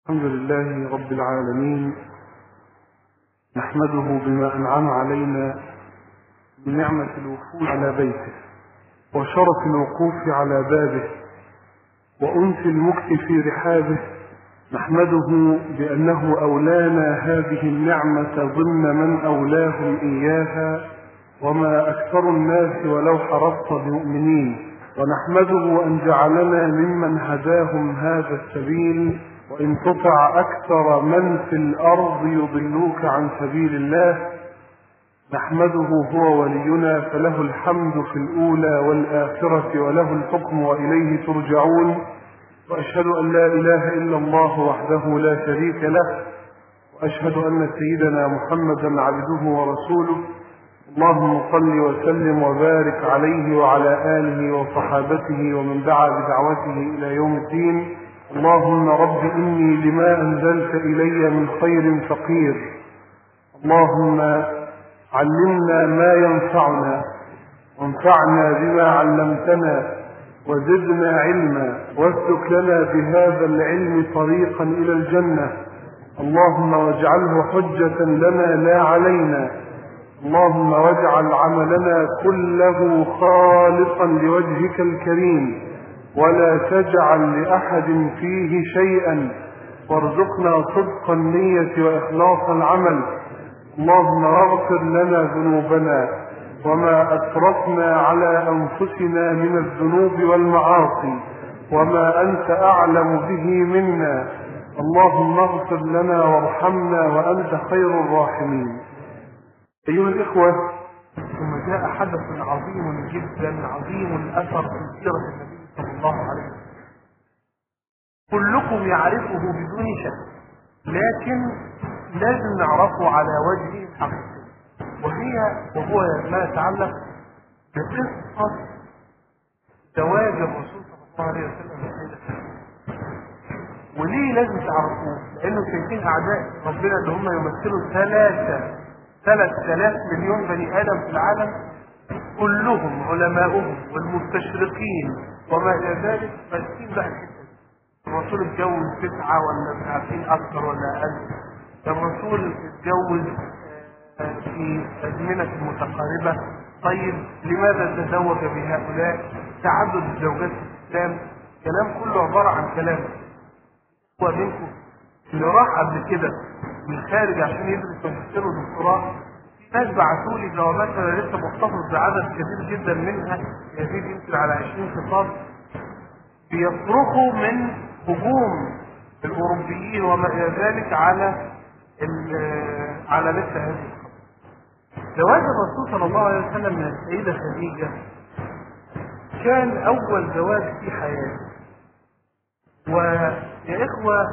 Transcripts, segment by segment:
الحمد لله رب العالمين، نحمده بما أنعم علينا بنعمة الوفود على بيته وشرف الوقوف على بابه وأنس المكث في رحابه. نحمده بأنه أولانا هذه النعمة ضمن من أولاهم إياها، وما أكثر الناس ولو حرصت بمؤمنين. ونحمده أن جعلنا ممن هداهم هذا السبيل، وإن تطع أكثر من في الأرض يضلوك عن سبيل الله. نحمده هو ولينا فله الحمد في الأولى والآخرة وله الحكم وإليه ترجعون. وأشهد أن لا إله إلا الله وحده لا شريك له، وأشهد أن سيدنا محمدا عبده ورسوله. اللهم صل وسلم وبارك عليه وعلى آله وصحابته ومن دعا بدعوته إلى يوم الدين. اللهم رب إني لما أنزلت إلي من خير فقير. اللهم علمنا ما ينفعنا وانفعنا بما علمتنا وزدنا علما، واسلك لنا بهذا العلم طريقا إلى الجنة. اللهم واجعله حجة لنا لا علينا. اللهم واجعل عملنا كله خالصا لوجهك الكريم، ولا تجعل لأحد فيه شيئا، وارزقنا صدق النية وإخلاص العمل. اللهم اغفر لنا ذنوبنا وما أسرفنا على أنفسنا من الذنوب والمعاصي، وما أنت أعلم به منا. اللهم اغفر لنا وارحمنا وأنت خير الراحمين. أيها الإخوة، ثم جاء حدث عظيم جدا عظيم الأثر في سيرة النبي صلى الله عليه وسلم، كلكم يعرفه بدون شك، لكن لازم نعرفه على وجهه الحقيقي، وهو ما يتعلق بقصة زواج الرسول صلى الله عليه وسلم من السيدة خديجة. وليه لازم تعرفوه؟ لأنه شايفين أعداء ربنا اللي هم يمثلوا 3,000 مليون بني آدم في العالم، كلهم علماؤهم والمستشرقين وما إلى ذلك ماسكين بقى الحتة دي. الرسول اتجوز 9 ولا مش عارفين أكثر ولا أقل. الرسول اتجوز في أزمنة متقاربة. طيب لماذا تزوج بهؤلاء؟ تعدد الزوجات في الإسلام، كلام كله عبارة عن كلام. هو منكم اللي راح قبل كده من الخارج عشان يدرس ماجستير ودكتوراه، ناس بعثوا لي جوابات انا لسه محتفظ بعدد كبير جدا منها، يزيد يمكن على 20 خطاب، بيصرخوا من هجوم الاوروبيين وما الى ذلك على مثل هذه الخطوة. زواج الرسول صلى الله عليه وسلم من السيدة خديجة كان اول زواج في حياته. ويا اخوة،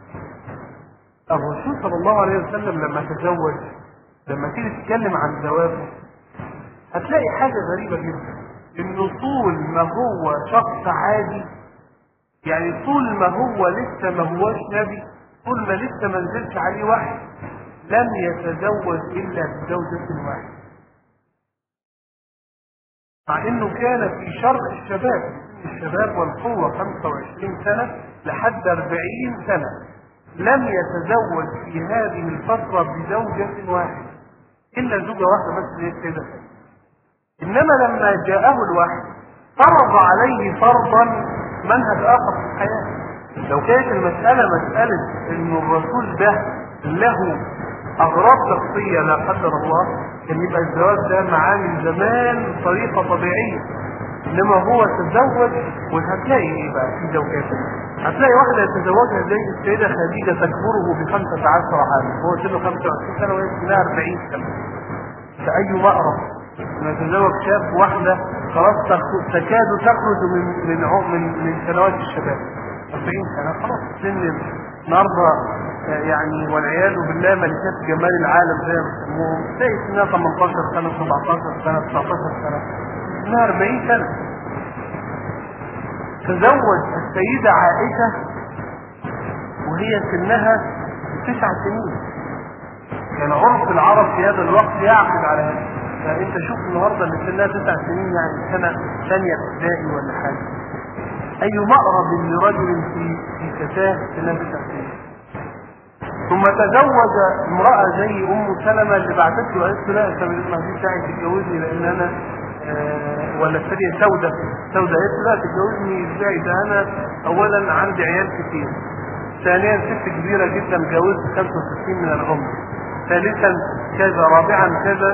الرسول صلى الله عليه وسلم لما تزوج، لما تيجي تتكلم عن زواجه هتلاقي حاجة غريبة جدا، انه طول ما هو شخص عادي، يعني طول ما هو لسه ما هوش نبي، طول ما لسه ما نزلش عليه وحي، لم يتزوج الا بزوجة واحدة، مع انه كان في شرق الشباب والقوة 25 سنة لحد 40 سنة، لم يتزوج في هذه الفترة بزوجة واحدة إلا زوجة واحدة بس زي كده. إنما لما جاءه الوحي فرض عليه فرضا منهج آخر في الحياة. لو كانت المسألة مسألة إن الرسول ده له أغراض شخصية لا قدر الله، كان يبقى الزواج ده معاه من زمان بطريقة طبيعية. إنما هو تزوج، وهتلاقي إيه بقى في زوجات؟ هتلاقي واحدة يتزوجها زي السيدة خديجة تكبره ب15 عاما، هو سنه 25 سنة وهي سنها 40 سنة. فأي مأرب أن يتزوج شاب واحدة خلاص تكاد تخرج من سنوات الشباب، 40 سنة خلاص سن النهارده يعني والعياذ بالله ملكات جمال العالم زي ما بيسموهم، تلاقي سنها 18 سنة 17 سنة 19 سنة، سنها 40 سنة. تزوج السيدة عائشة وهي سنها 9 سنين. كان عرف العرب في هذا الوقت يعقد على هذا. فانت شوف النهارده اللي سنها 9 سنين يعني سنة ثانية ابتدائي ولا حاجة. اي مأرب لرجل في فتاة سنها 9 سنين. ثم تزوج امرأة زي ام سلمة اللي بعتت له قالت له لا انت ما فيش داعي تتجوزني لان انا ولا الثانية سودة قالت له لا تتجوزني ازاي ده انا اولا عندي عيال كتير، ثانيا ست كبيرة جدا جوزت 65 من العمر، ثالثا كذا، رابعا كذا.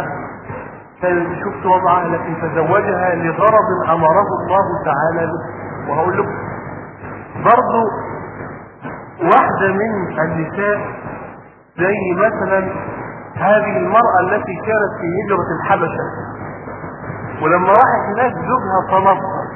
شفت وضعها، لكن تزوجها لغرض امره الله تعالى له. وهقول لكم برضو واحدة من النساء زي مثلا هذه المرأة التي كانت في هجرة الحبشة، ولما راحت هناك زوجها طلبها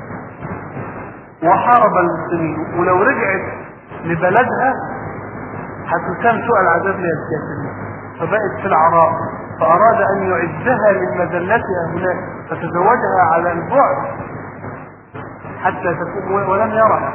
وحارب المسلمين، ولو رجعت لبلدها هتسام سوء العذاب من الكافرين، فبقت في العراء، فأراد أن يعدها من مذلتها هناك فتزوجها على البعد حتى تكون ولم يرها.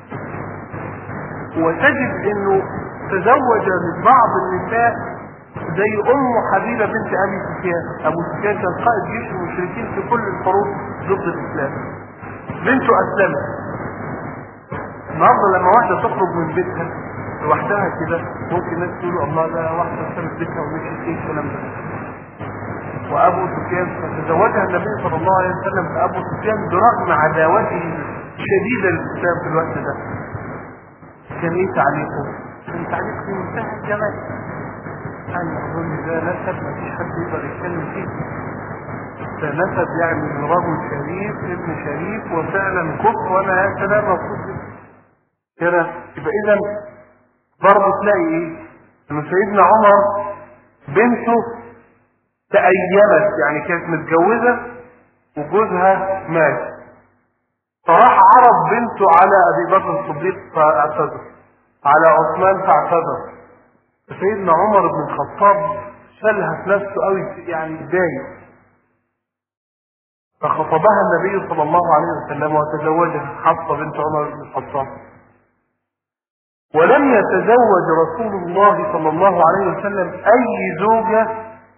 وتجد انه تزوج من بعض النساء زي ام حبيبة بنت ابي سفيان. ابو سفيان كان قائد جيش المشركين في كل الحروب ضد الاسلام، بنته اسلمت. النهارده لما واحدة تخرج من بيتها لوحدها كده ممكن الناس تقولوا الله ده واحدة اسلمت بيتها ومشيت، ايه الكلام ده؟ وابو سفيان تزوجها النبي صلى الله عليه وسلم فابو سفيان برغم عداوته الشديدة للاسلام في الوقت ده كان ايه تعليقه؟ كان تعليق في منتهى الجمال. انا اظن ده نسب مفيش حد يقدر يتكلم فيه، ده نسب يعني من رجل شريف ابن شريف وفعلا كفر، وانا يا سلام مبسوط كده. يبقى اذا برضه تلاقي ايه؟ ان سيدنا عمر بنته تأيمت، يعني كانت متجوزة وجوزها مات، فراح عرض بنته على ابي بكر الصديق فاعتذر، على عثمان فاعتذر. سيدنا عمر بن الخطاب شالها في نفسه قوي، يعني اتضايق، فخطبها النبي صلى الله عليه وسلم وتزوجها حفصة بنت عمر بن الخطاب. ولم يتزوج رسول الله صلى الله عليه وسلم اي زوجة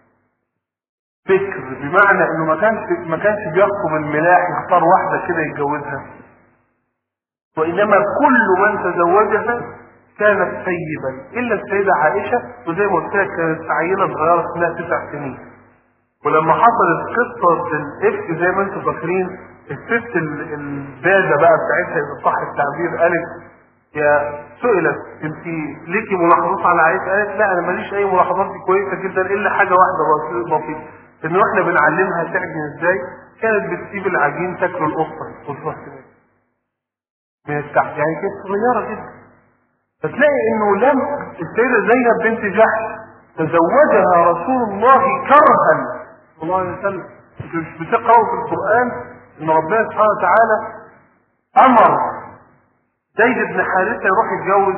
فكر، بمعنى انه ما كانش بيخطب الملاح يختار واحدة كده يتجوزها، وانما كل من تزوجها كانت سيبا الا السيدة عائشة، وزي ما قلت لك كانت عيلة صغيرة اسمها 9 سنين. ولما حصلت قصة الافك زي ما انتم فاكرين، الست البادة بقى بتاعتها اذا صح التعبير قالت يا سئلت انت ليكي ملاحظات على عائشة؟ قالت لا انا ماليش اي ملاحظات، دي كويسة جدا الا حاجة واحدة بسيطة، انه احنا بنعلمها تعجن ازاي. كانت بتسيب العجين تاكل القطة من التحت، يعني كانت صغيرة جدا. فتلاقي انه لم السيدة زينب بنت جحش تزوجها رسول الله كرها صلى الله عليه وسلم. مش بتقرأوا في القرآن ان ربنا سبحانه وتعالى امر زيد بن حارثة يروح يتجوز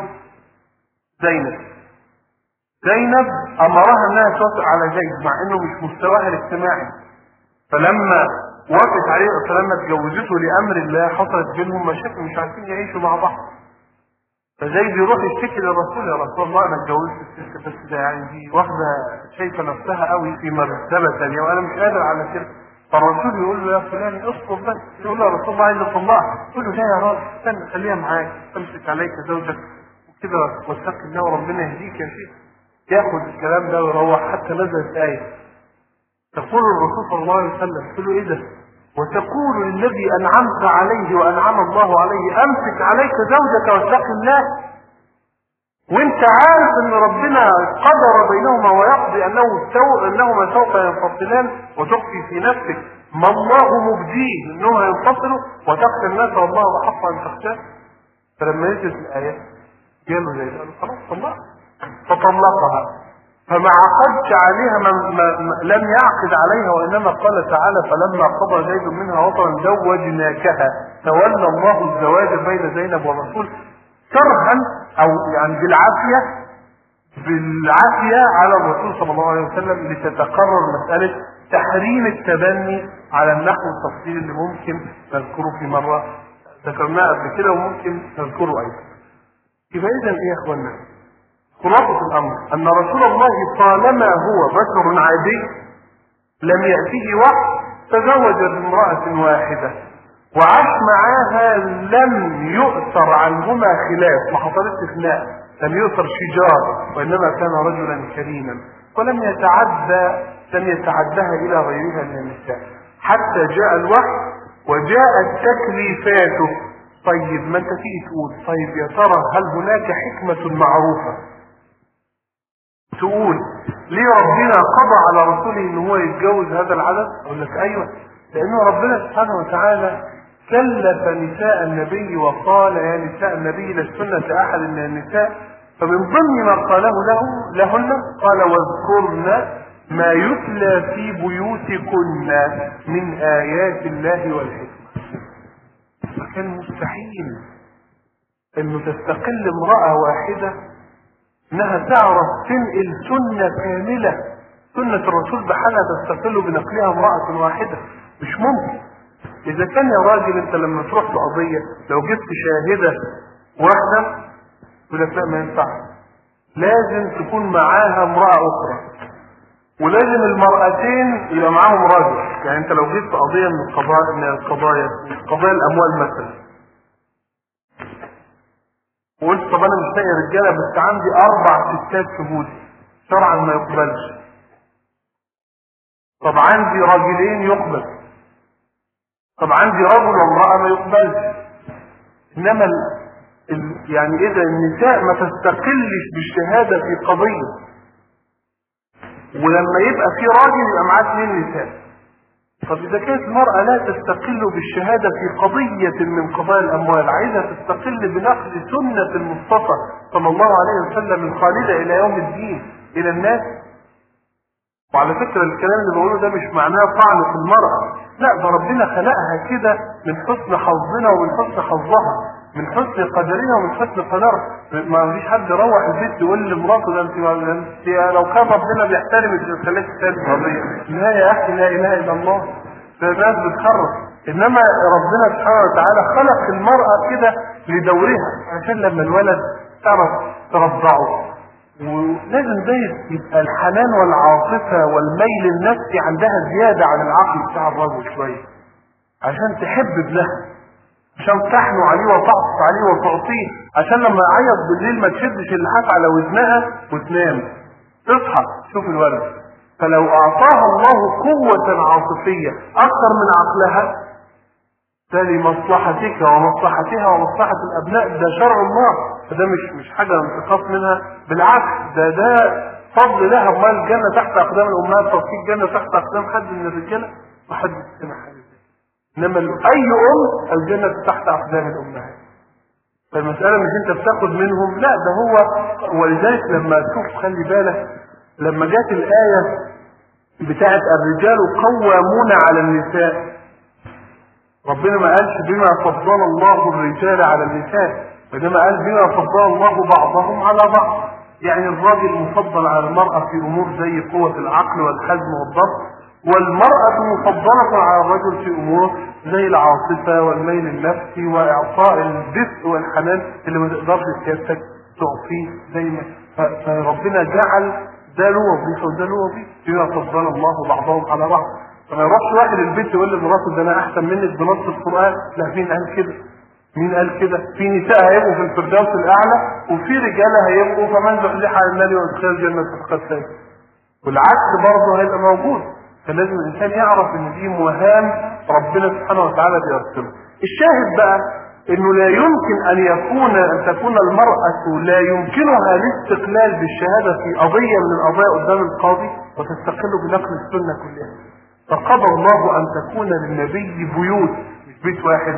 زينب امرها انها توافق على زيد مع انه مش مستواها الاجتماعي، فلما وافقت عليه فلما اتجوزته لامر الله حصلت بينهم مشاكل مش عارفين يعيشوا مع بعض. فزيد يروح يشتكي للرسول يا رسول الله انا اتجوزت الست بس ده يعني دي واحده شايفه نفسها قوي في مرتبه ثانيه وانا مش قادر على كده. فالرسول يقول له يا فلان اصبر بس، يقول له يا رسول الله عايز اطلقها، يقول له لا يا راجل استنى خليها معاك تمسك عليك زوجك وكده واتق الله وربنا يهديك يا شيخ. ياخد الكلام ده ويروح حتى نزلت آية تقول الرسول صلى الله عليه وسلم يقول له ايه ده؟ وتقول للذي انعمت عليه وانعم الله عليه امسك عليك زوجك واتق الله، وانت عارف ان ربنا قدر بينهما ويقضي انهما سوف ينفصلان، وتخفي في نفسك ما الله مبديه انهما ينفصلوا وتخشى الناس والله احق ان تخشاه. فلما نزلت الايه قالوا زي قالوا خلاص طلقها، فطلقها. فما عقدش عليها لم يعقد عليها، وانما قال تعالى فلما قضى زيد منها وطرا زوجناكها. تولى الله الزواج بين زينب والرسول كرها او يعني بالعافية على الرسول صلى الله عليه وسلم، لتتقرر مسألة تحريم التبني على النحو التفصيلي اللي ممكن نذكره في مرة ذكرناه قبل كده وممكن نذكره ايضا. يبقى اذا ايه يا اخوانا؟ خلاصة الامر ان رسول الله طالما هو بشر عادي لم يأتيه وحي تزوج بامرأة واحدة، وعاش معاها لم يؤثر عنهما خلاف، ما حصلتش خناق، لم يؤثر شجار، وانما كان رجلا كريما ولم يتعدها الى غيرها من النساء حتى جاء الوحي وجاءت تكليفاته. طيب ما انت تيجي تقول طيب يا ترى هل هناك حكمة معروفة تقول ليه ربنا قضى على رسوله ان هو يتجوز هذا العدد؟ اقول لك ايوه، لانه ربنا سبحانه وتعالى كلف نساء النبي وقال يا نساء النبي لستن احد من النساء، فمن ضمن ما قاله لهن قال واذكرن ما يتلى في بيوتكن من ايات الله والحكمة. فكان مستحيل انه تستقل امرأة واحدة انها تعرف تنقل سنة كاملة، سنة الرسول بحالها تستقل بنقلها امرأة واحدة، مش ممكن. اذا كان يا راجل انت لما تروح في قضية لو جبت شاهدة واحدة يقول لك لا ما ينفعش، لازم تكون معاها امرأة اخرى، ولازم المرأتين يبقى معاهم راجل. يعني انت لو جبت قضية من قضايا الاموال مثلا وقلت طب انا مش لاقي رجاله بس عندي 4 ستات شهود، شرعا ما يقبلش. طب عندي راجلين يقبل، طب عندي رجل وامرأة ما يقبلش. انما يعني اذا النساء ما تستقلش بالشهادة في قضية، ولما يبقى في راجل يبقى معاه 2 نساء. طب اذا كانت المرأة لا تستقل بالشهادة في قضية من قضايا الاموال، عايزة تستقل بنقل سنة المصطفى صلى الله عليه وسلم الخالدة الى يوم الدين الى الناس. وعلى فكرة الكلام اللي بقوله ده مش معناه طعن في المرأة، لا، ده ربنا خلقها كده من حسن حظنا ومن حسن حظها، من حسن قدرنا ومن حسن قدرها. ما فيش حد يروح البيت يقول لمراته ده انت لو كان ربنا بيحترمك ما خلاكش تاني قضية. لا يا اخي، لا اله الا الله، ده الناس بتخرج. انما ربنا سبحانه وتعالى خلق المرأة كده لدورها عشان لما الولد تعرف ترضعه، ولازم ده يبقى الحنان والعاطفة والميل النفسي عندها زيادة عن العقل بتاع الرجل شوية، عشان تحب ابنها، عشان تحنو عليه وتعطف عليه وتعطيه، عشان لما يعيط بالليل ما تشدش اللحاف على ودنها وتنام، تصحى تشوف الولد. فلو اعطاها الله قوة عاطفية اكثر من عقلها ده لمصلحتك ومصلحتها ومصلحة الابناء، ده شرع الله، فده مش حاجة انتقاص منها، بالعكس ده فضل لها. امال الجنة تحت اقدام الامهات، طب في الجنة تحت اقدام حد من الرجالة؟ وحد سمع حاجة. انما اي الجنة تحت اقدام الامهات. فالمسألة مش انت بتاخد منهم، لا، ده هو. ولذلك لما تشوف خلي بالك لما جات الآية بتاعت الرجال قوامون على النساء، ربنا ما قالش بما فضل الله الرجال على النساء، وإنما قال بما فضل الله بعضهم على بعض. يعني الراجل مفضل على المرأة في أمور زي قوة العقل والحزم والضبط، والمرأة مفضلة على الرجل في أمور زي العاطفة والميل النفسي وإعطاء الدفء والحنان اللي ما تقدرش سيادتك تعطيه زي ما. فربنا جعل ده له وظيفة وده له وظيفة، بما فضل الله بعضهم على بعض. فما يروحش واحد البيت يقول لمراته ده انا احسن منك بنص القرآن، لا، مين قال كده؟ مين قال كده؟ في نساء هيبقوا في الفردوس الاعلى وفي رجاله هيبقوا فمن زحزح عن النار وادخل الجنه فقد فاز. والعكس برضه هيبقى موجود. فلازم الانسان يعرف ان دي مهام ربنا سبحانه وتعالى بيرسمها. الشاهد بقى انه لا يمكن ان تكون المرأة لا يمكنها الاستقلال بالشهادة في قضية من القضايا قدام القاضي وتستقل بنقل السنة كلها. فقضى الله ان تكون للنبي بيوت، مش بيت واحد،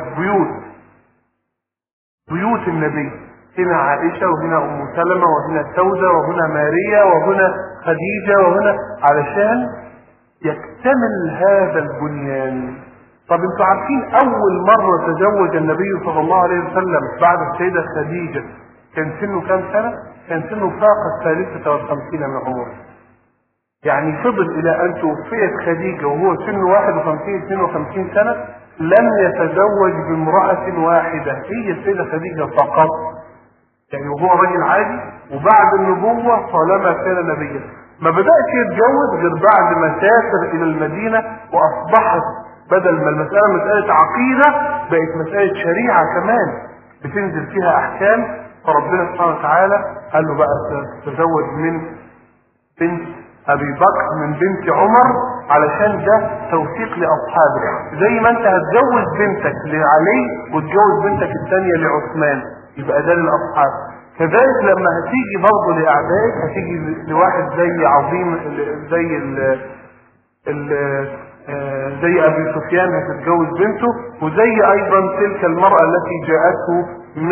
بيوت النبي. هنا عائشة وهنا ام سلمة وهنا سودة وهنا ماريا وهنا خديجة وهنا، علشان يكتمل هذا البنيان. طب انتوا عارفين اول مرة تزوج النبي صلى الله عليه وسلم بعد السيدة خديجة كان سنه كام سنة؟ كان سنه فاق 53 من عمره. يعني فضل الى ان توفيت خديجة وهو سنه 51-52 سنة لم يتزوج بامرأة واحدة، هي السيدة خديجة فقط. يعني وهو راجل عادي، وبعد النبوة طالما كان نبيا ما بدأش يتجوز غير بعد ما سافر الى المدينة واصبحت بدل ما المسألة مسألة عقيدة بقت مسألة شريعة كمان بتنزل فيها أحكام. فربنا سبحانه وتعالى قال له بقى تزوج من بنت أبي بكر من بنت عمر، علشان ده توثيق لأصحابه، زي ما أنت هتجوز بنتك لعلي وتجوز بنتك الثانية لعثمان، يبقى ده للأصحاب. كذلك لما هتيجي برضه لأعدائك هتيجي لواحد زي عظيم زي زي ابي سفيان هتتجوز بنته، وزي ايضا تلك المرأة التي جاءته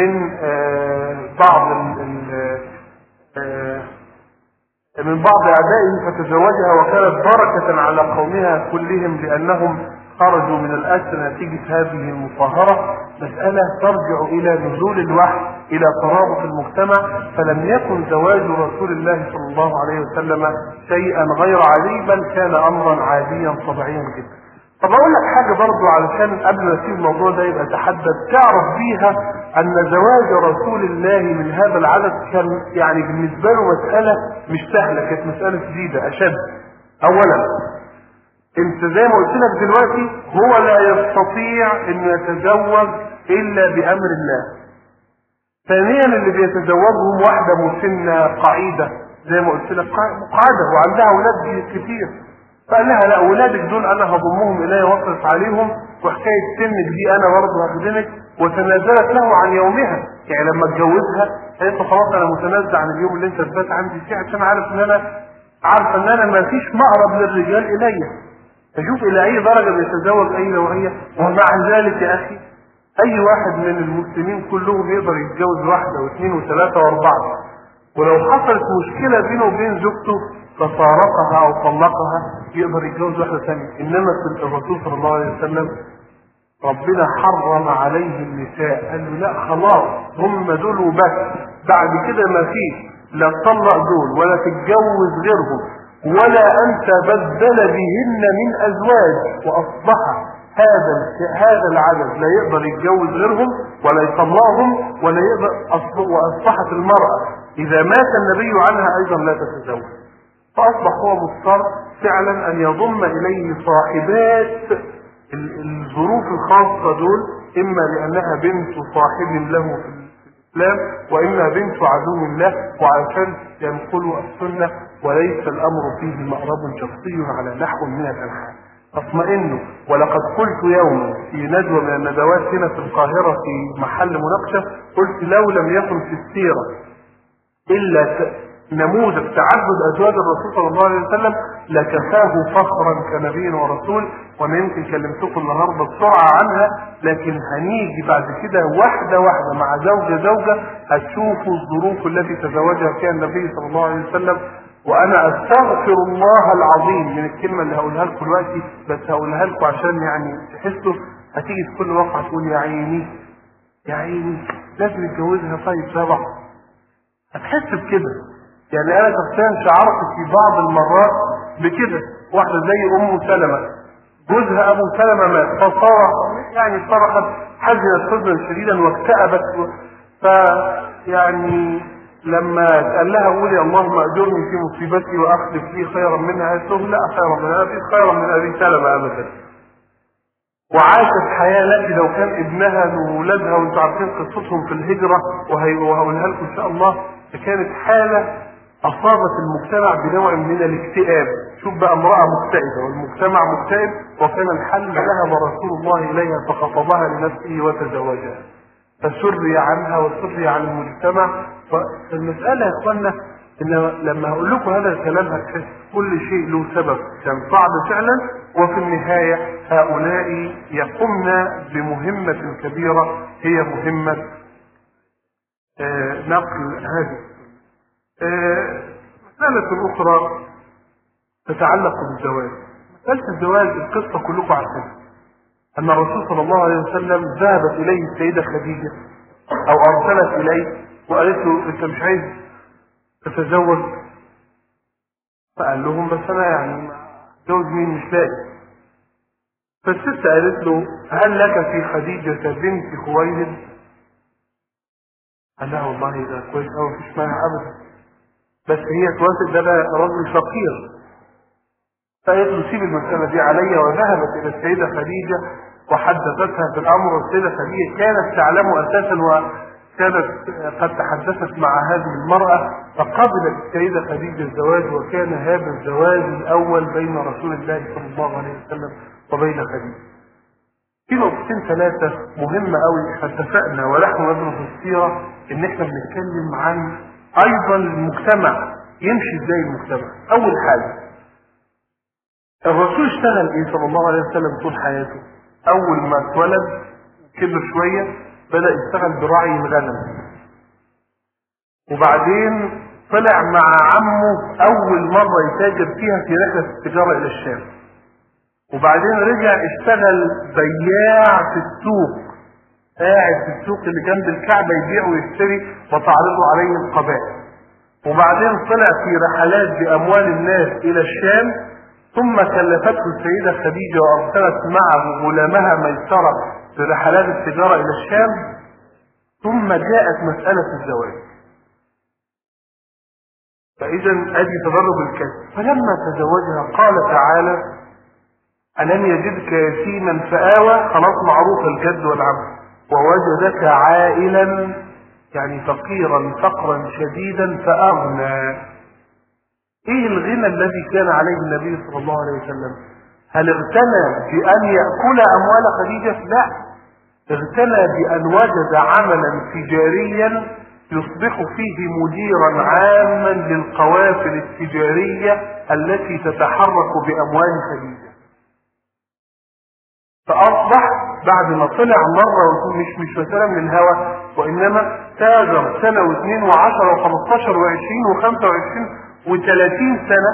من بعض اعدائه فتزوجها، وكانت بركة على قومها كلهم لانهم خرجوا من الاسر نتيجة هذه المطهرة. مسألة ترجع الى نزول الوحي الى ترابط المجتمع، فلم يكن زواج رسول الله صلى الله عليه وسلم شيئا غير عادي، بل كان امرا عاديا طبيعيا جدا. طب اقول لك حاجة برضو علشان قبل ما اسيب الموضوع ده يبقى تحدد تعرف بيها ان زواج رسول الله من هذا العدد كان يعني بالنسبة له مسألة مش سهلة، كانت مسألة جديدة اشد. اولا انت زي ما قلت لك دلوقتي هو لا يستطيع ان يتزوج الا بامر الله. ثانيا اللي بيتزوجهم واحدة مسنة قعيدة زي ما قلت لك قاعدة وعندها اولاد كتير، فقال لها لا اولادك دول انا هضمهم الي واصرف عليهم، وحكايه سنك دي انا برضه هخدمك. وتنازلت له عن يومها، يعني لما اتجوزها قالت له خلاص انا متنازل عن اليوم اللي انت ثبت عندي فيه عشان عارفه ان انا ما فيش مقرب للرجال الي. فشوف الى اي درجه بيتزوج اي نوعيه. ومع ذلك يا اخي اي واحد من المسلمين كلهم يقدر يتجوز واحده واثنين وثلاثه واربعه، ولو حصلت مشكله بينه وبين زوجته ففارقها او طلقها يقدر يتجوز واحده ثانيه. انما في الرسول صلى الله عليه وسلم ربنا حرم عليه النساء، قال له لا خلاص هم دول وبس، بعد كده ما فيش لا تطلق دول ولا تتجوز غيرهم ولا ان تبدل بهن من ازواج. واصبح هذا العدد لا يقدر يتجوز غيرهم ولا يطلقهم ولا يقدر. واصبحت المرأة اذا مات النبي عنها ايضا لا تتزوج. فاصبح هو مضطر فعلا ان يضم اليه صاحبات الظروف الخاصة دول، اما لانها بنت صاحب له في الاسلام واما بنت عدو الله، وعشان ينقلوا السنة وليس الامر فيه مأرب شخصي على نحو من الالحان. اطمئنوا. ولقد قلت يوما في ندوة من الندوات هنا في القاهرة في محل مناقشة، قلت لو لم يكن في السيرة الا نموذج تعدد ازواج الرسول صلى الله عليه وسلم لكفاه فخرا كنبي ورسول. وانا يمكن كلمتكم النهارده بسرعه عنها، لكن هنيجي بعد كده واحده واحده مع زوجه هتشوفوا الظروف التي تزوجها فيها النبي صلى الله عليه وسلم. وانا استغفر الله العظيم من الكلمه اللي هقولها لكم دلوقتي، بس هقولها لكم عشان يعني تحسوا. هتيجي في كل وقعه تقول يا عيني يا عيني لازم يتجوزها طيب سبع، هتحس بكده. يعني انا شخصيا شعرت في بعض المرات بكده. واحده زي ام سلمة جوزها ابو سلمة مات فصرخ، يعني صرخت حزنت حزنا شديدا واكتئبت. فيعني لما قال لها قولي اللهم اجرني في مصيبتي واخلف لي خيرا منها، قالت له لا خيرا منها، في خيرا من ابي سلمة ابدا. وعاشت حياة التي لو كان ابنها وولادها، وانتم عارفين قصتهم في الهجرة وهقولها لكم ان شاء الله، فكانت حالة اصابت المجتمع بنوع من الاكتئاب. شوف بقى امرأة مكتئبة والمجتمع مكتئب، وكان الحل ذهب رسول الله اليها فخطبها لنفسه وتزوجها، فسري عنها وسري عن المجتمع. فالمسألة يا اخوانا ان لما هقول لكم هذا الكلام هتحس كل شيء له سبب كان صعب فعلا، وفي النهاية هؤلاء يقومن بمهمة كبيرة هي مهمة نقل هذه. مسألة أخرى تتعلق بالزواج. مسألة الزواج القصة كلكم عارفينها، أن الرسول صلى الله عليه وسلم ذهبت إليه السيدة خديجة أو أرسلت إليه وقالت له أنت مش عايز تتزوج؟ فقال لهم بس أنا يعني جوز مين مش لاقي. فالست قالت له هل لك في خديجة بنت خويلد؟ قال لها والله ده كويس أوي مفيش مانع أبدا، بس هي توافق، ده رجل فقير. فقالت له سيب المسألة دي عليا، وذهبت إلى السيدة خديجة وحدثتها بالأمر. والسيدة خديجة كانت تعلم أساسا وكانت قد تحدثت مع هذه المرأة، فقبلت السيدة خديجة الزواج، وكان هذا الزواج الأول بين رسول الله صلى الله عليه وسلم وبين خديجة. في نقطتين ثلاثة مهمة قوي احنا اتفقنا ونحن ندرس السيرة ان احنا بنتكلم عن ايضا المجتمع يمشي ازاي. المجتمع اول حاجة، الرسول اشتغل ايه صلى الله عليه وسلم طول حياته؟ اول ما اتولد كبر شوية بدأ يشتغل براعي الغنم، وبعدين طلع مع عمه اول مرة يتاجر فيها في رحلة التجارة الى الشام، وبعدين رجع اشتغل بياع في السوق، قاعد في السوق اللي جنب الكعبة يبيع ويشتري وتعرضه عليه القبائل، وبعدين طلع في رحلات بأموال الناس إلى الشام، ثم كلفته السيدة خديجة وأرسلت معه غلامها ميسرة في رحلات التجارة إلى الشام، ثم جاءت مسألة الزواج. فإذا أدي تدرج الكسب. فلما تزوجها قال تعالى: ألم يجدك يتيما فآوى، خلاص معروف الجد والعم، ووجدك عائلا يعني فقيرا فقرا شديدا فأغنى. ايه الغنى الذي كان عليه النبي صلى الله عليه وسلم؟ هل اغتنى بأن يأكل أموال خديجة؟ لا، اغتنى بأن وجد عملا تجاريا يصبح فيه مديرا عاما للقوافل التجارية التي تتحرك بأموال خديجة. فأصبح بعد ما طلع مرة مش مثلا من الهوى، وإنما تاجر سنة واثنين وعشرة وخمستاشر وعشرين وخمسة وعشرين و30 سنة،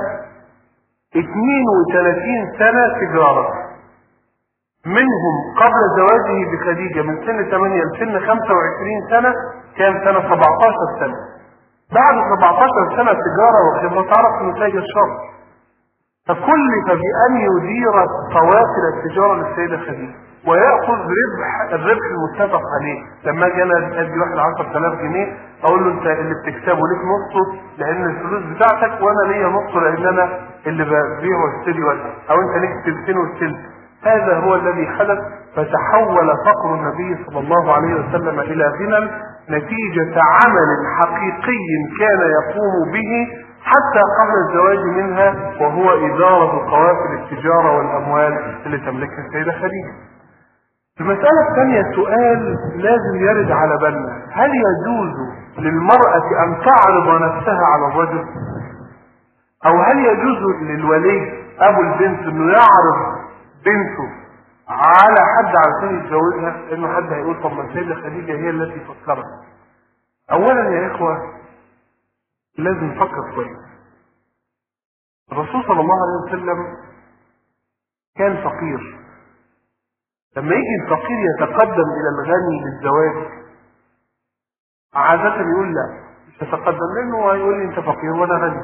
32 سنة تجارة، منهم قبل زواجه بخديجة من سن 8 لسن 25 سنة كان سنة 17 سنة. بعد 17 سنة تجارة وخبرة تعرف نتائج الشر. فكلف بأن يدير قوافل التجارة للسيدة خديجة ويأخذ الربح المتفق عليه. لما اجي انا ادي واحد 10,000 جنيه اقول له انت اللي بتكسبه ليك نصه لان الفلوس بتاعتك، وانا ليا نصه لان انا اللي ببيع واشتري واشتري، او انت ليك تلتين والتلت. هذا هو الذي حدث. فتحول فقر النبي صلى الله عليه وسلم الى غنى نتيجة عمل حقيقي كان يقوم به حتى قبل الزواج منها، وهو إدارة قوافل التجارة والأموال اللي تملكها السيدة خديجة. المسألة الثانية سؤال لازم يرد على بالنا: هل يجوز للمرأة أن تعرض نفسها على الرجل؟ أو هل يجوز للولي أبو البنت أنه يعرض بنته على حد علشان يتجوزها؟ لأنه حد هيقول طب ما السيدة خديجة هي التي فكرت. أولا يا إخوة لازم نفكر كويس. الرسول صلى الله عليه وسلم كان فقير. لما يجي الفقير يتقدم الى الغني للزواج عادة يقول لا مش هتقدم، لانه هو هيقول لي انت فقير وانا غني.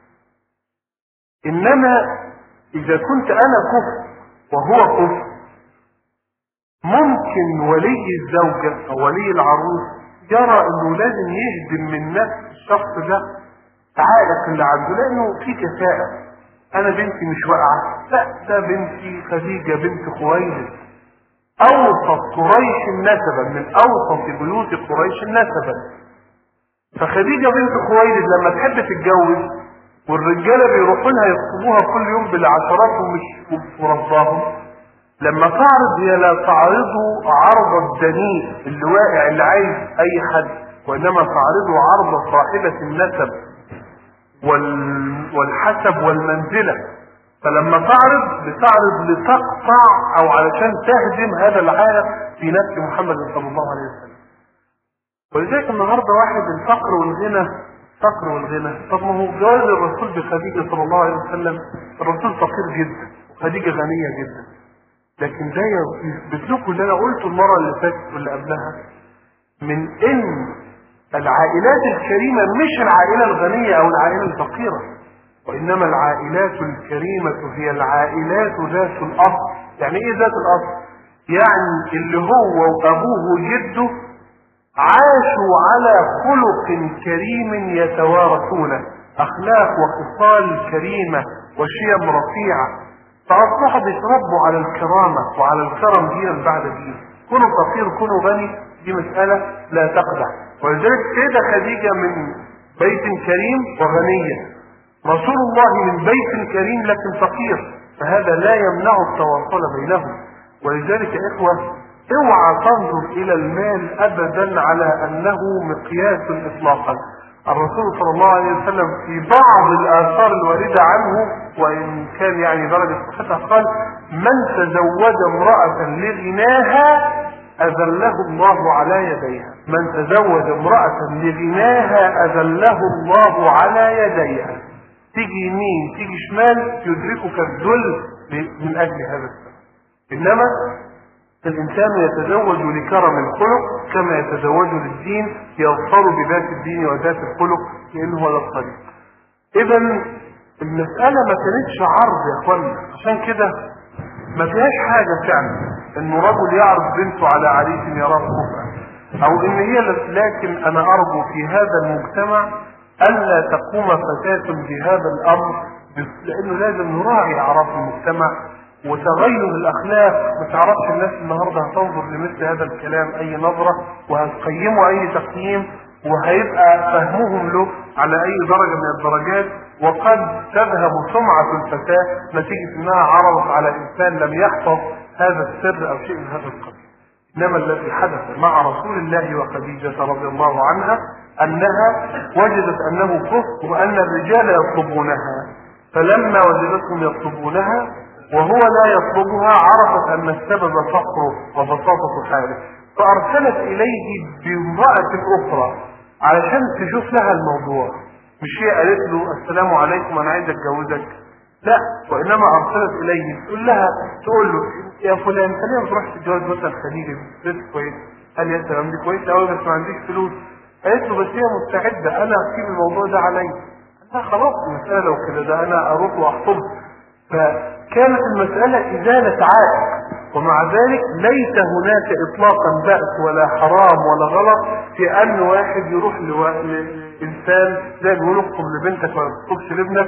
انما اذا كنت انا كفء وهو كفء، ممكن ولي الزوجة او ولي العروس يرى انه لازم يهدم من نفس الشخص ده عائق اللي عنده، لانه في كفاءة. انا بنتي مش واقعة، لا ده بنتي خديجة بنت خويلد اوسط قريش نسبا، من اوسط بيوت قريش نسبا. فخديجة بنت خويلد لما تحب تتجوز والرجالة بيروحوا لها يخطبوها كل يوم بالعشرات ومش مرضاهم، لما تعرض هي لا تعرضه عرض الدنيء اللي واقع اللي عايز اي حد، وانما تعرضه عرض صاحبة النسب والحسب والمنزلة. فلما بتعرض لتقطع او علشان تهدم هذا العالم في نفس محمد صلى الله عليه وسلم. ولذلك النهارده واحد الفقر والغنى، فقر والغنى. طب ما هو جواز الرسول بخديجة صلى الله عليه وسلم، الرسول فقير جدا وخديجة غنية جدا، لكن ده يثبت لكم اللي انا قلته المرة اللي فاتت واللي قبلها، من ان العائلات الكريمة مش العائلة الغنية او العائلة الفقيرة، وانما العائلات الكريمة هي العائلات ذات الاصل. يعني ايه ذات الاصل؟ يعني اللي هو وابوه وجده عاشوا على خلق كريم يتوارثونه، اخلاق وخصال كريمة وشيم رفيعة، فأصبحوا بيتربوا على الكرامة وعلى الكرم جيلا بعد جيل. كونوا فقير كونوا غني دي مسألة لا تقدح. ولذلك سيدة خديجة من بيت كريم وغنية، رسول الله من بيت كريم لكن فقير، فهذا لا يمنع التواصل بينهم. ولذلك يا إخوة اوعى تنظر إلى المال أبدا على أنه مقياس إطلاقا. الرسول صلى الله عليه وسلم في بعض الآثار الواردة عنه وإن كان يعني درجة صحتها قال: من تزوج امرأة لغناها أذله الله على يديها. من تزوج امرأة لغناها أذله الله على يديها. تيجي يمين تيجي شمال يدركك الذل من أجل هذا السبب. إنما الإنسان يتزوج لكرم الخلق كما يتزوج للدين، يظفر بذات الدين وذات الخلق لأنه هو الطريق. إذا المسألة ما كانتش عرض يا اخوانا، عشان كده ما فيهاش حاجة فعلا إنه رجل يعرض بنته على عريس يراه كفءا، أو إن هي، لكن أنا أرجو في هذا المجتمع ألا تقوم فتاة بهذا الأمر، لأنه لازم نراعي أعراف المجتمع وتغير الأخلاق. ما تعرفش الناس النهارده هتنظر لمثل هذا الكلام أي نظرة، وهتقيموا أي تقييم، وهيبقى فهمهم له على أي درجة من الدرجات، وقد تذهب سمعة الفتاة نتيجة أنها عرضت على إنسان لم يحفظ هذا السر أو شيء من هذا القبيل. إنما الذي حدث مع رسول الله وخديجة رضي الله عنها أنها وجدت أنه كفر وأن الرجال يطلبونها، فلما وجدتهم يطلبونها وهو لا يطلبها عرفت أن السبب فقره وبساطة حاله، فأرسلت إليه بامرأة أخرى علشان تشوف لها الموضوع. مش هي قالت له السلام عليكم أنا عايز أتجوزك، لا، وإنما أرسلت إليه تقول له يا فلان خلينا نروح تتجوز مثلا خديجة بس كويس. قال يا سلام دي كويسة أوي بس ما عنديش فلوس. قالت له بس هي مستعدة، أنا أسيب الموضوع ده عليا. لا خلاص المسألة لو كده ده أنا أروح وأخطبها. فكانت المسألة إزالة عائق، ومع ذلك ليس هناك إطلاقا بأس ولا حرام ولا غلط في أن واحد يروح لإنسان زي ما بيقولوا اخطب لبنتك ولا تخطبش لابنك،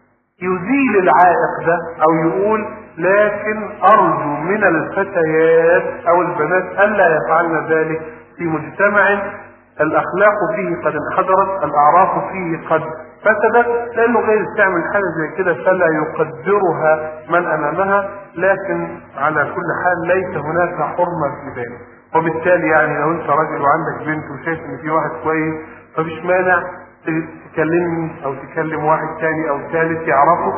يزيل العائق ده أو يقول لكن أرجو من الفتيات أو البنات ألا يفعلن ذلك في مجتمع الأخلاق فيه قد انحدرت، الأعراف فيه قد فسدت، لأنه غير تعمل حاجة زي كده فلا يقدرها من أمامها. لكن على كل حال ليس هناك حرمة في ذلك. وبالتالي يعني لو أنت راجل وعندك بنت وشايف إن في واحد كويس فمش مانع تكلمني أو تكلم واحد ثاني أو ثالث يعرفه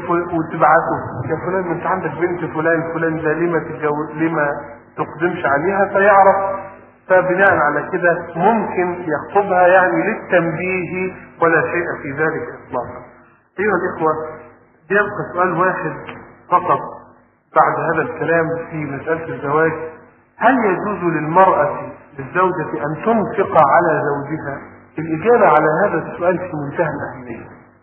وتبعته يا فلان أنت عندك بنت فلان ده لما تقدمش عليها فيعرف. فبناء على كده ممكن يخطبها يعني للتنبيه ولا شيء في ذلك اطلاقا. ايها الاخوه يبقى سؤال واحد فقط بعد هذا الكلام في مساله الزواج: هل يجوز للزوجه ان تنفق على زوجها؟ الاجابه على هذا السؤال في منتهى الاهميه.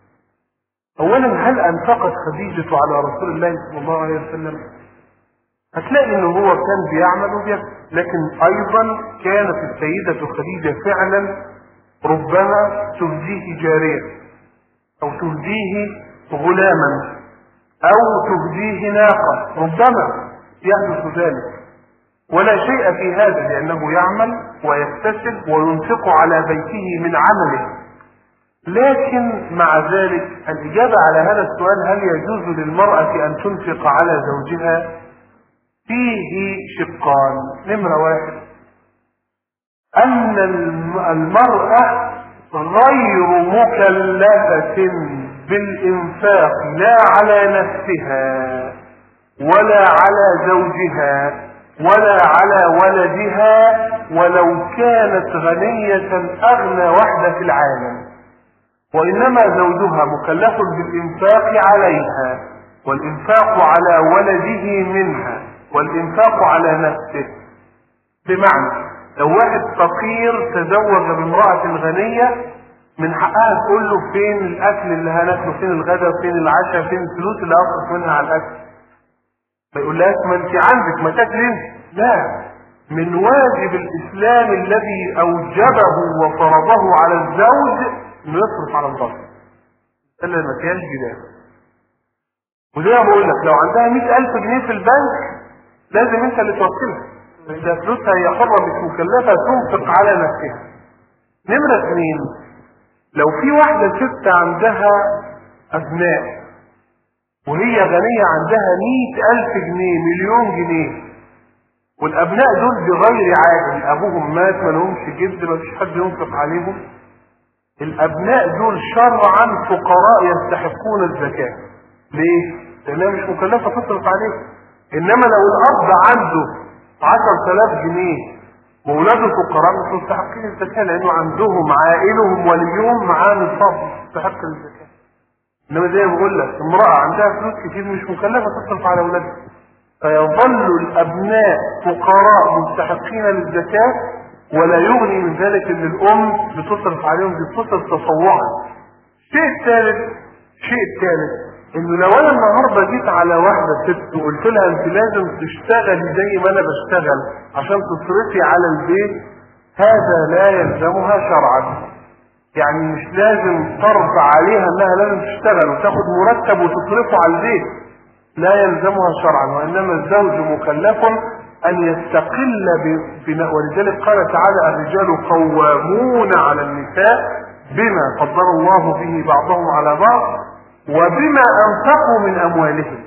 اولا هل انفقت خديجه على رسول الله صلى الله عليه وسلم؟ هتلاقي انه هو كان بيعمل وبيكسب، لكن ايضا كانت السيدة خديجة فعلا ربما تهديه جارية او تهديه غلاما او تهديه ناقة، ربما يحدث ذلك ولا شيء في هذا، لانه يعمل ويكتسب وينفق على بيته من عمله. لكن مع ذلك الاجابة على هذا السؤال: هل يجوز للمرأة ان تنفق على زوجها؟ فيه شقان. نمرة واحد: أن المرأة غير مكلفة بالإنفاق لا على نفسها ولا على زوجها ولا على ولدها ولو كانت غنية أغنى واحدة في العالم، وإنما زوجها مكلف بالإنفاق عليها والإنفاق على ولده منها والإنفاق على نفسه. بمعنى لو واحد فقير تزوج بامرأة غنية من حقها تقول له فين الأكل اللي هناكله، فين الغداء، فين العشاء، فين الفلوس اللي أصرف منها على الأكل. ما يقولهاش ما أنت عندك ما تاكل انت، لا، من واجب الإسلام الذي أوجبه وفرضه على الزوج إنه يصرف على البطن إلا ما كانش جدال. وزي ما بقول لك لو عندها 100,000 جنيه في البنك لازم انت اللي توكلها، ده فلوسها هي حرة مش مكلفة تنفق على نفسها. نمرة 2، لو في واحدة ست عندها أبناء وهي غنية عندها 100,000 جنيه، مليون جنيه، والأبناء دول بغير عاقل، أبوهم مات ما لهمش جد، ما فيش حد ينفق عليهم، الأبناء دول شرعا فقراء يستحقون الزكاة. ليه؟ لأنها مش مكلفة تصرف عليهم. إنما لو الأب عنده 10,000 جنيه وأولاده فقراء مش مستحقين الزكاة، لأنه عندهم عائلهم وليهم معاه نصاب يستحق الزكاة. إنما زي ما بقول لك امرأة عندها فلوس كتير مش مكلفة تصرف على أولادها، فيظل الأبناء فقراء مستحقين للزكاة، ولا يغني من ذلك ان الام بتصرف عليهم، دي بتصرف تطوعا. الشيء الثالث انه لو انا النهارده جيت على واحده ست وقلت لها انت لازم تشتغلي زي ما انا بشتغل عشان تصرفي على البيت، هذا لا يلزمها شرعا. يعني مش لازم فرض عليها انها لازم تشتغل وتاخد مرتب وتصرفه على البيت، لا يلزمها شرعا، وانما الزوج مكلف ان يستقل بناء. ولذلك قال تعالى الرجال قوامون على النساء بما فضل الله به بعضهم على بعض وبما انفقوا من اموالهم.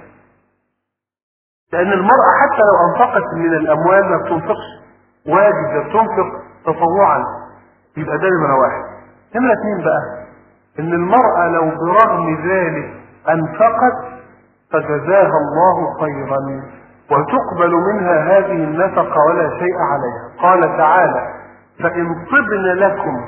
لان المرأة حتى لو انفقت من الاموال ما بتنفقش واجب، بتنفق تطوعا. يبقى ده نمرة 1. نمرة 2 بقى ان المرأة لو برغم ذلك انفقت فجزاها الله خيرا وتقبل منها هذه النفقة ولا شيء عليها. قال تعالى فإن طبن لكم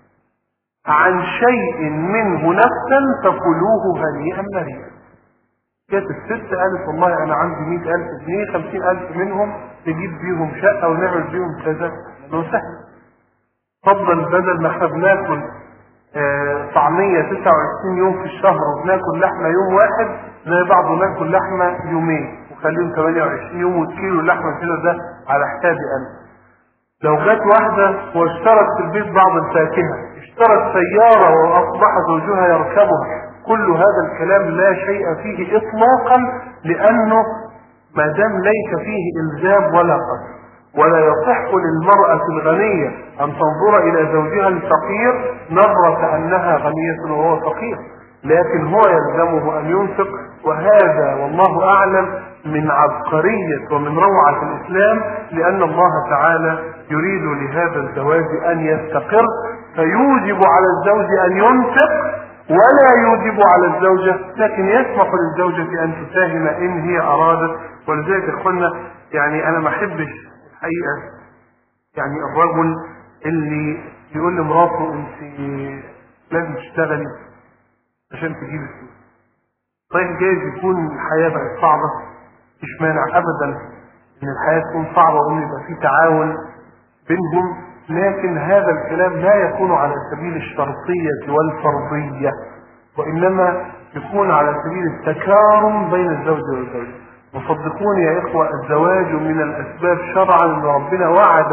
عن شيء منه نفسا فكلوه هنيئا مريئا. جت الست قالت والله أنا عندي 100,000 جنيه، 50,000 منهم نجيب بيهم شقة ونعمل بيهم كذا، لو سهل. فضل بدل ما احنا بناكل طعمية 29 يوم في الشهر وبناكل لحمة يوم واحد، زي بعض ناكل لحمة يومين وخليهم 28 يوم، والكيلو اللحمة كده ده على حسابي أنا. لو جت واحدة واشترت في البيت بعض الفاكهة، اشترت سيارة وأصبح زوجها يركبها، كل هذا الكلام لا شيء فيه إطلاقا، لأنه ما دام ليس فيه إلزام ولا قصد. ولا يصح للمرأة الغنية أن تنظر إلى زوجها الفقير نظرة أنها غنية وهو فقير، لكن هو يلزمه أن ينفق. وهذا والله أعلم من عبقرية ومن روعة الإسلام، لأن الله تعالى يريد لهذا الزواج أن يستقر، فيوجب على الزوج أن ينفق ولا يوجب على الزوجة، لكن يسمح للزوجة أن تساهم إن هي أرادت. ولذلك إخوانا يعني أنا ما أحبش الحقيقة يعني الرجل اللي يقول لمراته أنت لازم تشتغلي عشان تجيب الفلوس. طيب جايز يكون الحياة بقت صعبة، مش مانع أبدا إن الحياة تكون صعبة وإن يبقى في تعاون بينهم، لكن هذا الكلام لا يكون على سبيل الشرطية والفرضية، وإنما يكون على سبيل التكارم بين الزوج والزوجة. وصدقوني يا إخوة الزواج من الأسباب شرعا أن ربنا وعد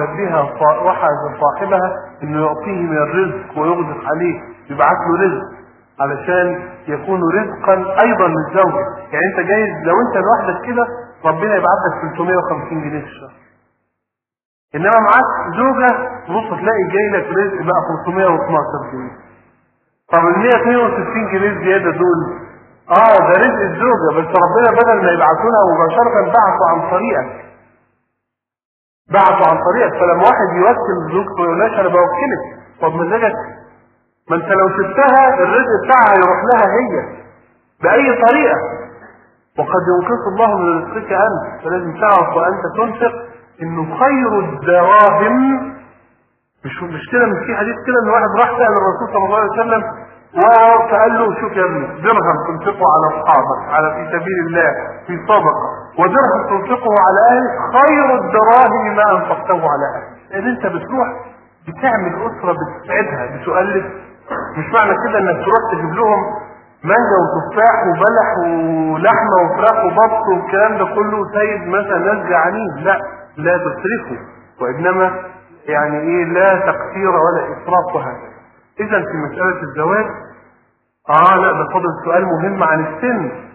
صاحبها أنه يعطيه من الرزق ويغدق عليه، يبعث له رزق علشان يكون رزقا أيضا للزوج. يعني أنت جايز لو أنت لوحدك كده ربنا يبعث لك 350 جنيه في الشهر، انما معاك زوجة نص تلاقي جاي لك رزق بقى 512 جنيه. طب ال 162 جنيه زيادة دول ده رزق الزوجة، بس ربنا بدل ما يبعثونها مباشرة بعثوا عن طريقك. فلما واحد يوكل زوجته ما يقولهاش انا بوكلك، طب مزاجك؟ ما انت لو سبتها الرزق بتاعها يروح لها هي بأي طريقة، وقد ينقص الله من رزقك انت، فلازم تعرف وانت تنفق انه خير الدراهم. مش كده، مش في حديث كده ان واحد راح سأل الرسول صلى الله عليه وسلم وقال له شوف يا ابني، درهم تنفقه على اصحابك على في سبيل الله في صدقه، ودرهم تنفقه على اهلك خير الدراهم ما انفقته على اهلك. لان انت بتروح بتعمل اسره بتسعدها بتؤلف. مش معنى كده انك تروح تجيب لهم مانجا وتفاح وبلح ولحمه وفراخ وبط والكلام ده كله سيد مثلا ناس جعانين، لا تصرفوا، وانما يعني ايه لا تقصير ولا اسراف وهكذا. اذا في مساله الزواج لا ده فضل سؤال مهم عن السن.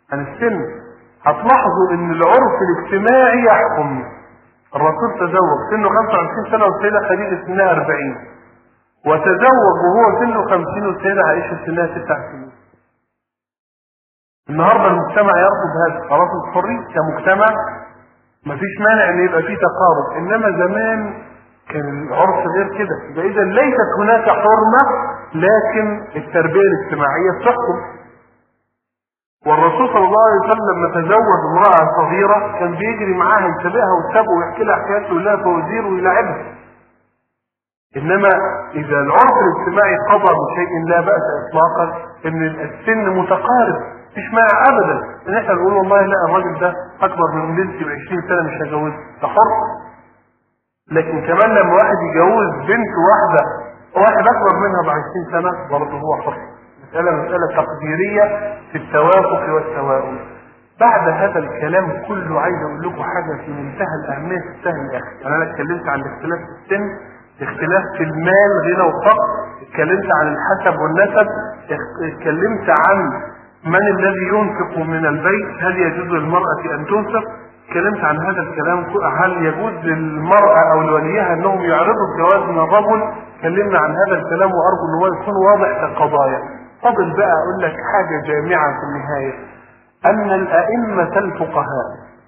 عن السن. هتلاحظوا ان العرف الاجتماعي يحكم. الرسول تزوج سنه 25 سنة والسيدة خديجة سنها 40، وتزوج وهو سنه 50 والسيدة عائشة سنها 9 سنين. النهارده المجتمع يرفض هذا، خلاص الحرية كمجتمع مفيش مانع ان يبقى فيه تقارب، انما زمان كان العرف غير كده. يبقى اذا ليست هناك حرمة، لكن التربية الاجتماعية بتحكم. والرسول صلى الله عليه وسلم لما تزوج امرأة صغيرة كان بيجري معاها يسابقها ويسابقه ويحكي لها حكايات ويقول لها فوزير ويلعبها. انما اذا العرف الاجتماعي قضى بشيء لا بأس اطلاقا ان السن متقارب، مش مانع ابدا ان احنا نقول والله لا الراجل ده اكبر من بنتي ب20 سنة مش هجوزه، ده حر. لكن كمان لما واحد يجوز بنت واحد اكبر منها ب20 سنة برضه هو حر. مسألة تقديرية في التوافق والتواؤم. بعد هذا الكلام كله عايز اقول لكم حاجة في منتهى الاهمية تستاهل يا اخي. انا اتكلمت عن الاختلاف في السن، اختلاف في المال غنى وفقر، اتكلمت عن الحسب والنسب، اتكلمت عن من الذي ينفق من البيت، هل يجوز للمرأة ان تنفق، اتكلمت عن هذا الكلام، هل يجوز للمرأة او لوليها انهم يعرضوا الجواز من الرجل، اتكلمنا عن هذا الكلام وارجو ان هو يكون واضح كقضايا. فضل بقى اقول لك حاجة جامعة في النهاية، ان الائمة الفقهاء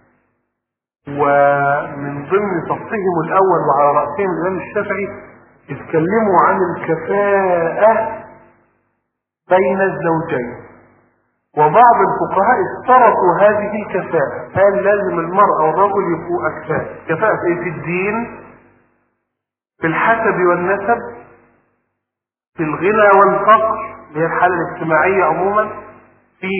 ومن ضمن صفهم الاول وعلى رأسهم الامام الشافعي اتكلموا عن الكفاءة بين الزوجين. وبعض الفقهاء اشترطوا هذه الكفاءة، قال لازم المرأة والرجل يبقوا أكفاء. كفاءة في الدين، في الحسب والنسب، في الغنى والفقر اللي هي الحالة الاجتماعية عموما، في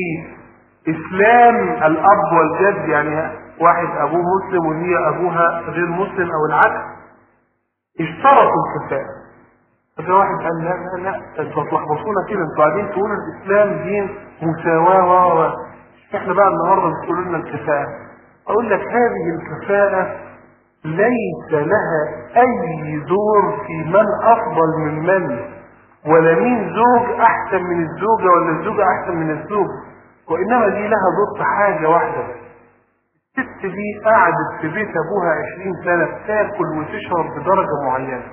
إسلام الأب والجد، يعني واحد أبوه مسلم وهي أبوها غير مسلم أو العكس، اشترطوا الكفاءة. فجاء واحد قال لا لا لا انتوا تلخبطونا كده، انتوا قاعدين تقولوا الاسلام دين مساواة احنا بقى النهارده بتقولوا لنا الكفاءة. اقول لك هذه الكفاءة ليس لها اي دور في من افضل من ولا مين زوج احسن من الزوجة ولا الزوجة احسن من الزوج، وانما دي لها دور في حاجة واحدة. الست دي قعدت في بيت ابوها 20 سنة تاكل وتشرب بدرجة معينة،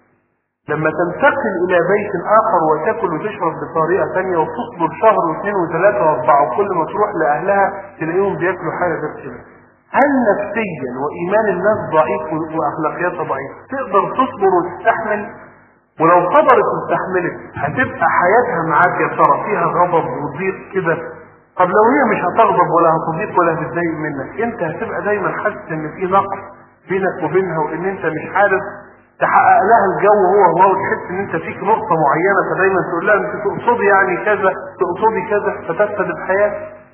لما تنتقل الى بيت اخر وتاكل وتشرب بطريقة ثانية وتصبر شهر واثنين وثلاثة واربعة وكل ما تروح لاهلها تلاقيهم بياكلوا حاجة غير كده. هل نفسيا وايمان الناس ضعيف واخلاقياتها ضعيفة تقدر تصبر وتستحمل؟ ولو صبرت واستحملت هتبقى حياتها معاك يا ترى فيها غضب وضيق كده؟ طب لو هي مش هتغضب ولا هتضيق ولا هتتضايق منك، انت هتبقى دايما حاسس ان في نقص بينك وبينها وان انت مش عارف تحقق لها الجو هو وتحس ان انت فيك نقطة معينة، فدايما تقول لها انت تقصدي يعني كذا تقصدي كذا فتفسد الحياة.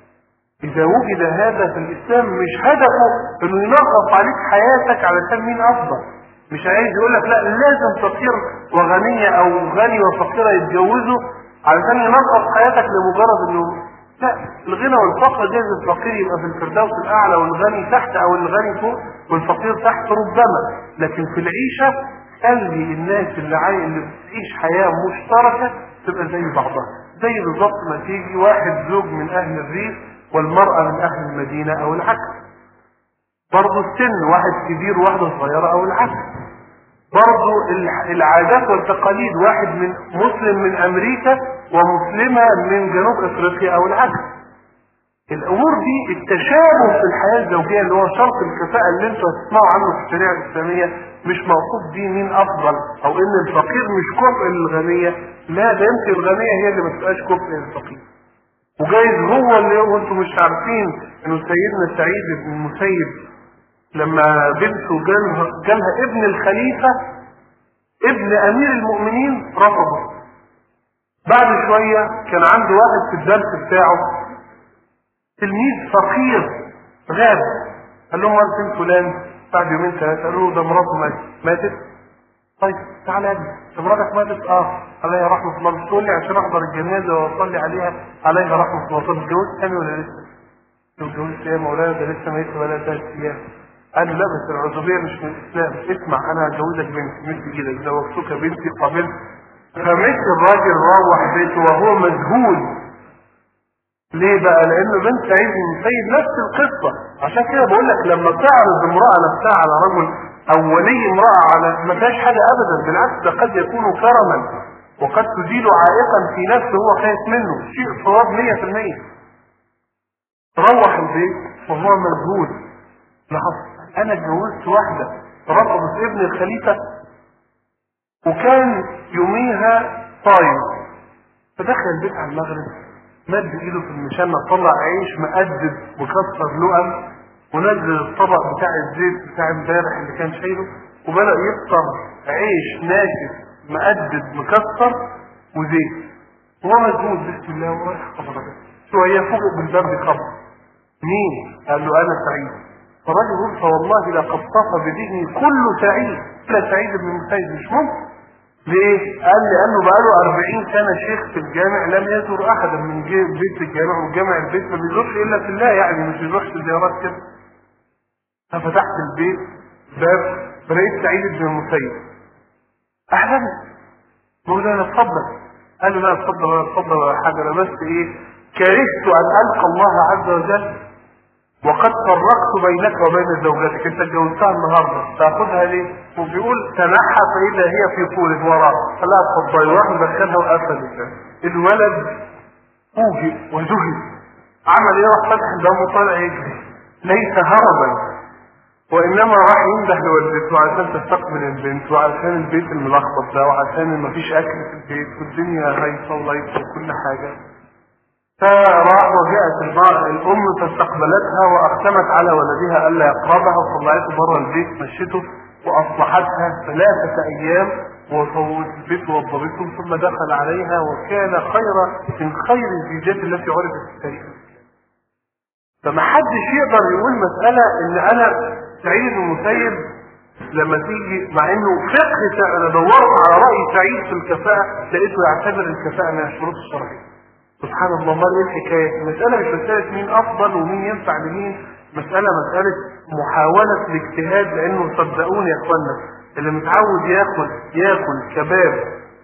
اذا وجد هذا في الاسلام مش هدفه انه ينغص عليك حياتك علشان مين افضل، مش عايز يقول لك لا لازم فقير وغنية او غني وفقيرة يتجوزوا علشان ينغص حياتك لمجرد انه لا. الغنى والفقر جايز الفقير يبقى في الفردوس الاعلى والغني تحت او الغني فوق والفقير تحت ربما، لكن في العيشة خلي الناس اللي بتعيش حياة مشتركة تبقى زي بعضها، زي بالظبط ما تيجي واحد زوج من اهل الريف والمرأة من اهل المدينة او العكس. برضو السن واحد كبير وواحدة صغيرة او العكس. برضو العادات والتقاليد واحد من مسلم من امريكا ومسلمة من جنوب افريقيا او العكس. الامور دي التشابه في الحياة الزوجية اللي هو شرط الكفاءة اللي انتوا هتسمعوا عنه في الشريعة الاسلامية مش موقوف بيه مين افضل او ان الفقير مش كفء للغنية، لا ده يمكن الغنية هي اللي ما تبقاش كفء للفقير. وجايز هو اللي وانتم مش عارفين انه سيدنا سعيد بن المسيب لما بنته جالها ابن الخليفة ابن امير المؤمنين رفضه. بعد شوية كان عنده واحد في الدرس بتاعه تلميذ فقير غاب، قال لهم انت فلان؟ بعد يومين ثلاثة قالوا له ده مراته ماتت. طيب تعالى يا ابني ده مراتك ماتت؟ عليها رحمة الله. مش تقول لي عشان احضر الجنازة واصلي عليها عليها رحمة الله. طب اتجوزت تاني ولا لسه؟ اتجوزت ايه يا مولانا ده لسه ميت بقالها 3 ايام. قال له لا بس العزوبية مش من الاسلام، اسمع انا هجوزك بنتي مش كده زوجتك بنتي قبلت. فمشي الراجل روح بيته وهو مذهول ليه بقى؟ لانه بنت سعيد بن المسيب نفس القصه. عشان كده بقول لك لما تعرض امراه نفسها على رجل او ولي امراه على ما فيهاش حاجه ابدا، بالعكس ده قد يكون كرما وقد تزيل عائقا في نفسه هو خايف منه، شيء صواب 100%. روح البيت وهو مذهول. لاحظ انا اتجوزت واحده رفضت ابن الخليفه وكان يوميها صايم، فدخل البيت على المغرب مد ايده في المشنة طلع عيش مقدد وكسر لقم ونزل الطبق بتاع الزيت بتاع امبارح اللي كان شايله وبدأ يفطر عيش ناشف مقدد مكسر وزيت وهو مجهود بسم الله ورايح خبر. شوية فوق بالباب بخبر مين؟ قال له انا سعيد. فالراجل يقول فوالله لقد طاف بذهني كل سعيد الا سعيد بن المسيب. مش ممكن. ليه؟ قال لانه بقاله 40 سنة شيخ في الجامع لم يزور احدا من بيت الجامع، والجامع البيت ما بيزورش الا في الله، يعني مش بيروحش زيارات كده. ففتحت البيت باب فلقيت سعيد بن المسيب. احلم بقول له انا اتفضل. قال له لا اتفضل ولا اتفضل ولا حاجه، انا بس ايه كرهت ان القى الله عز وجل وقد فرقت بينك وبين زوجتك، انت اتجوزتها النهارده تاخذها ليه؟ وبيقول تنحى فاذا هي في طوله وراه قال لها اتفضلي، وراح مدخلها وقفل الولد فوجئ وذهل. عمل ايه؟ راح فتح الباب وطالع يجري ليس هربا وانما راح ينده لوالدته عشان تستقبل البنت وعشان البيت الملخبط ده وعشان مفيش اكل في البيت والدنيا هايصه ولايصه وكل حاجه. فراح وجاءت الام فاستقبلتها واقسمت على ولدها الا يقربها وطلعته بره البيت مشته واصلحتها 3 ايام وصوت البيت ووضبته ثم دخل عليها وكان من خير الزيجات التي عرفت في التاريخ. فما حدش يقدر يقول مسألة ان انا سعيد بن المسيب لما تيجي مع انه فقه انا دورت على رأي سعيد في الكفاءة لقيته يعتبر الكفاءة من الشروط الشرعية. سبحان الله. ما ايه الحكاية؟ المسألة مش مسألة مين افضل ومين ينفع لمين، مسألة محاولة الاجتهاد. لانه صدقوني يا اخوانا اللي متعود ياكل كباب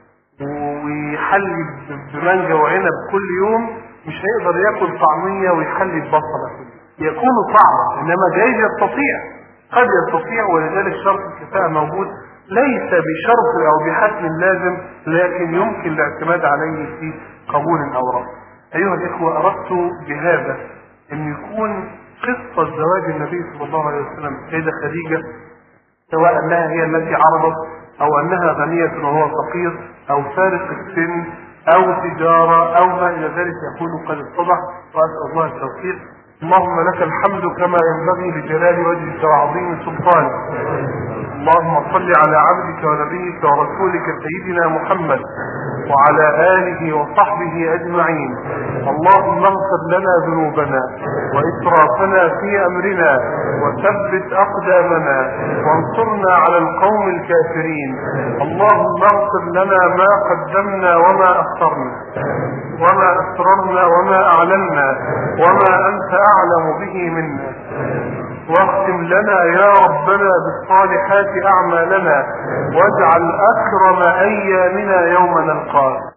ويحلي بمانجا وعنب كل يوم مش هيقدر ياكل طعمية ويحلي ببصلة. يكون صعبا انما جايز قد يستطيع ولذلك شرط الكفاءة موجود ليس بشرط او بحتم لازم لكن يمكن الاعتماد عليه في قبول او رفض. ايها الاخوة اردت بهذا ان يكون قصة زواج النبي صلى الله عليه وسلم السيدة خديجة سواء انها هي التي عرضت او انها غنية وهو فقير او فارق السن او تجارة او ما الى ذلك يكون قد اتضح واسأل الله التوفيق. اللهم لك الحمد كما ينبغي لجلال وجهك وعظيم سلطانك. اللهم صل على عبدك ونبيك ورسولك سيدنا محمد وعلى آله وصحبه أجمعين. اللهم اغفر لنا ذنوبنا وإسرافنا في أمرنا وثبت أقدامنا وانصرنا على القوم الكافرين. اللهم اغفر لنا ما قدمنا وما أخرنا وما أسررنا وما أعلنا وما أنت أعلم به منا، واختم لنا يا ربنا بالصالحات أعمالنا واجعل أكرم أيامنا يوم نلقاك.